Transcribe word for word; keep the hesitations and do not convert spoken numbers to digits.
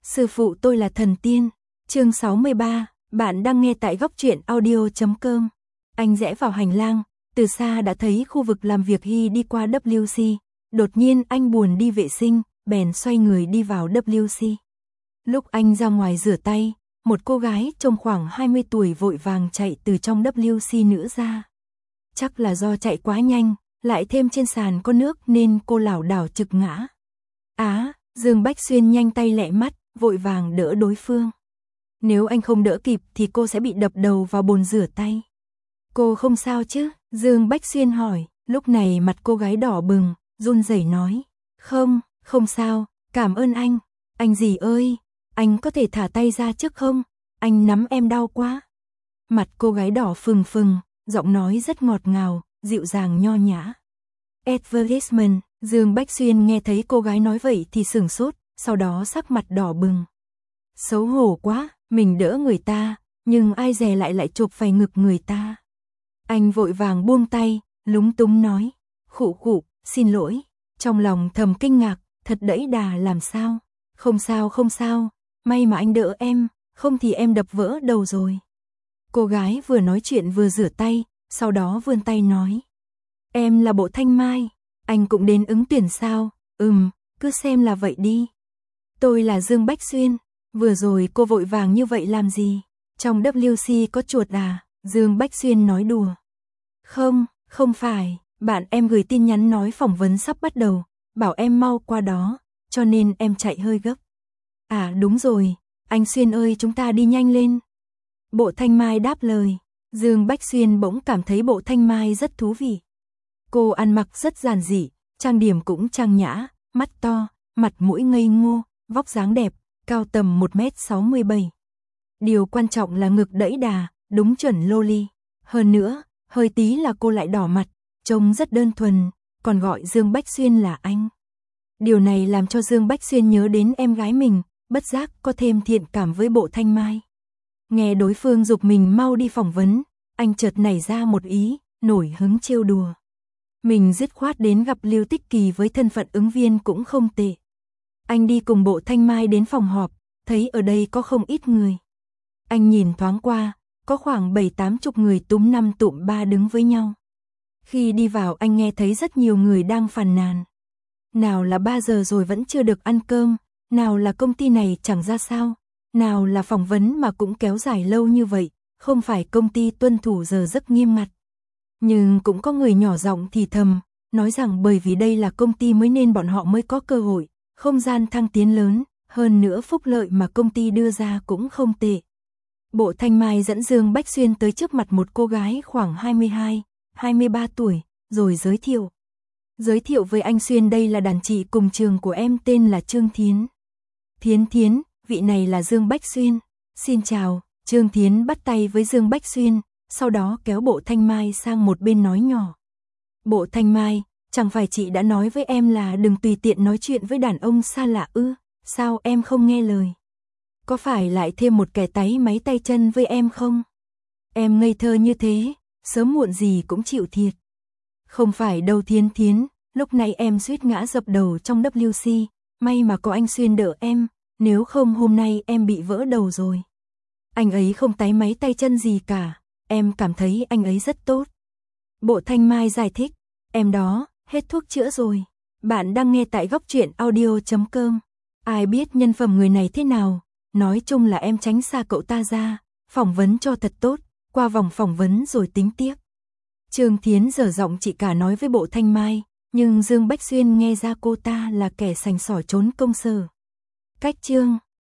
Sư phụ tôi là thần tiên. Chương sáu mươi ba, bạn đang nghe tại góc truyện audio chấm com. Anh rẽ vào hành lang, từ xa đã thấy khu vực làm việc Hy đi qua W C. Đột nhiên anh buồn đi vệ sinh, bèn xoay người đi vào W C. Lúc anh ra ngoài rửa tay, một cô gái trông khoảng hai mươi tuổi vội vàng chạy từ trong W C nữ ra. Chắc là do chạy quá nhanh, lại thêm trên sàn có nước nên cô lảo đảo trực ngã. Á, Dương Bách Xuyên nhanh tay lẹ mắt, vội vàng đỡ đối phương. Nếu anh không đỡ kịp thì cô sẽ bị đập đầu vào bồn rửa tay. Cô không sao chứ? Dương Bách Xuyên hỏi. Lúc này mặt cô gái đỏ bừng, run rẩy nói. Không, không sao, cảm ơn anh. Anh gì ơi, anh có thể thả tay ra trước không? Anh nắm em đau quá. Mặt cô gái đỏ phừng phừng, giọng nói rất ngọt ngào, dịu dàng nho nhã. Advertisement. Dương Bách Xuyên nghe thấy cô gái nói vậy thì sửng sốt, sau đó sắc mặt đỏ bừng. Xấu hổ quá, mình đỡ người ta, nhưng ai dè lại lại chụp phải ngực người ta. Anh vội vàng buông tay, lúng túng nói. Khụ khụ, xin lỗi. Trong lòng thầm kinh ngạc, thật đẫy đà làm sao. Không sao không sao, may mà anh đỡ em, không thì em đập vỡ đầu rồi. Cô gái vừa nói chuyện vừa rửa tay, sau đó vươn tay nói. Em là Bộ Thanh Mai, anh cũng đến ứng tuyển sao? Ừm, cứ xem là vậy đi. Tôi là Dương Bách Xuyên, vừa rồi cô vội vàng như vậy làm gì? Trong W C có chuột à? Dương Bách Xuyên nói đùa. Không, không phải, bạn em gửi tin nhắn nói phỏng vấn sắp bắt đầu, bảo em mau qua đó, cho nên em chạy hơi gấp. À đúng rồi, anh Xuyên ơi chúng ta đi nhanh lên. Bộ Thanh Mai đáp lời. Dương Bách Xuyên bỗng cảm thấy Bộ Thanh Mai rất thú vị. Cô ăn mặc rất giản dị, trang điểm cũng trang nhã, mắt to, mặt mũi ngây ngô, vóc dáng đẹp, cao tầm một mét sáu mươi bảy. Điều quan trọng là ngực đẫy đà, đúng chuẩn loli. Hơn nữa, hơi tí là cô lại đỏ mặt, trông rất đơn thuần, còn gọi Dương Bách Xuyên là anh. Điều này làm cho Dương Bách Xuyên nhớ đến em gái mình, bất giác có thêm thiện cảm với Bộ Thanh Mai. Nghe đối phương giục mình mau đi phỏng vấn, anh chợt nảy ra một ý, nổi hứng trêu đùa. Mình dứt khoát đến gặp Lưu Tích Kỳ với thân phận ứng viên cũng không tệ. Anh đi cùng Bộ Thanh Mai đến phòng họp, thấy ở đây có không ít người. Anh nhìn thoáng qua, có khoảng bảy tám chục người túm năm tụm ba đứng với nhau. Khi đi vào anh nghe thấy rất nhiều người đang phàn nàn. Nào là ba giờ rồi vẫn chưa được ăn cơm, nào là công ty này chẳng ra sao, nào là phỏng vấn mà cũng kéo dài lâu như vậy, không phải công ty tuân thủ giờ giấc nghiêm ngặt. Nhưng cũng có người nhỏ giọng thì thầm, nói rằng bởi vì đây là công ty mới nên bọn họ mới có cơ hội, không gian thăng tiến lớn, hơn nữa phúc lợi mà công ty đưa ra cũng không tệ. Bộ Thanh Mai dẫn Dương Bách Xuyên tới trước mặt một cô gái khoảng hai mươi hai, hai mươi ba tuổi, rồi giới thiệu. Giới thiệu với anh Xuyên đây là đàn chị cùng trường của em tên là Trương Thiến. Thiến Thiến, vị này là Dương Bách Xuyên. Xin chào, Trương Thiến bắt tay với Dương Bách Xuyên, sau đó kéo Bộ Thanh Mai sang một bên nói nhỏ. Bộ Thanh Mai, chẳng phải chị đã nói với em là đừng tùy tiện nói chuyện với đàn ông xa lạ ư, sao em không nghe lời? Có phải lại thêm một kẻ táy máy tay chân với em không? Em ngây thơ như thế, sớm muộn gì cũng chịu thiệt. Không phải đâu Thiến Thiến, lúc này em suýt ngã dập đầu trong W C, may mà có anh Xuyên đỡ em, nếu không hôm nay em bị vỡ đầu rồi. Anh ấy không táy máy tay chân gì cả, em cảm thấy anh ấy rất tốt. Bộ Thanh Mai giải thích, em đó, hết thuốc chữa rồi. Bạn đang nghe tại góc truyện audio chấm com. Ai biết nhân phẩm người này thế nào, nói chung là em tránh xa cậu ta ra, phỏng vấn cho thật tốt, qua vòng phỏng vấn rồi tính tiếp. Trương Thiến dở giọng chị cả nói với Bộ Thanh Mai, nhưng Dương Bách Xuyên nghe ra cô ta là kẻ sành sỏi trốn công sở. Cách Trương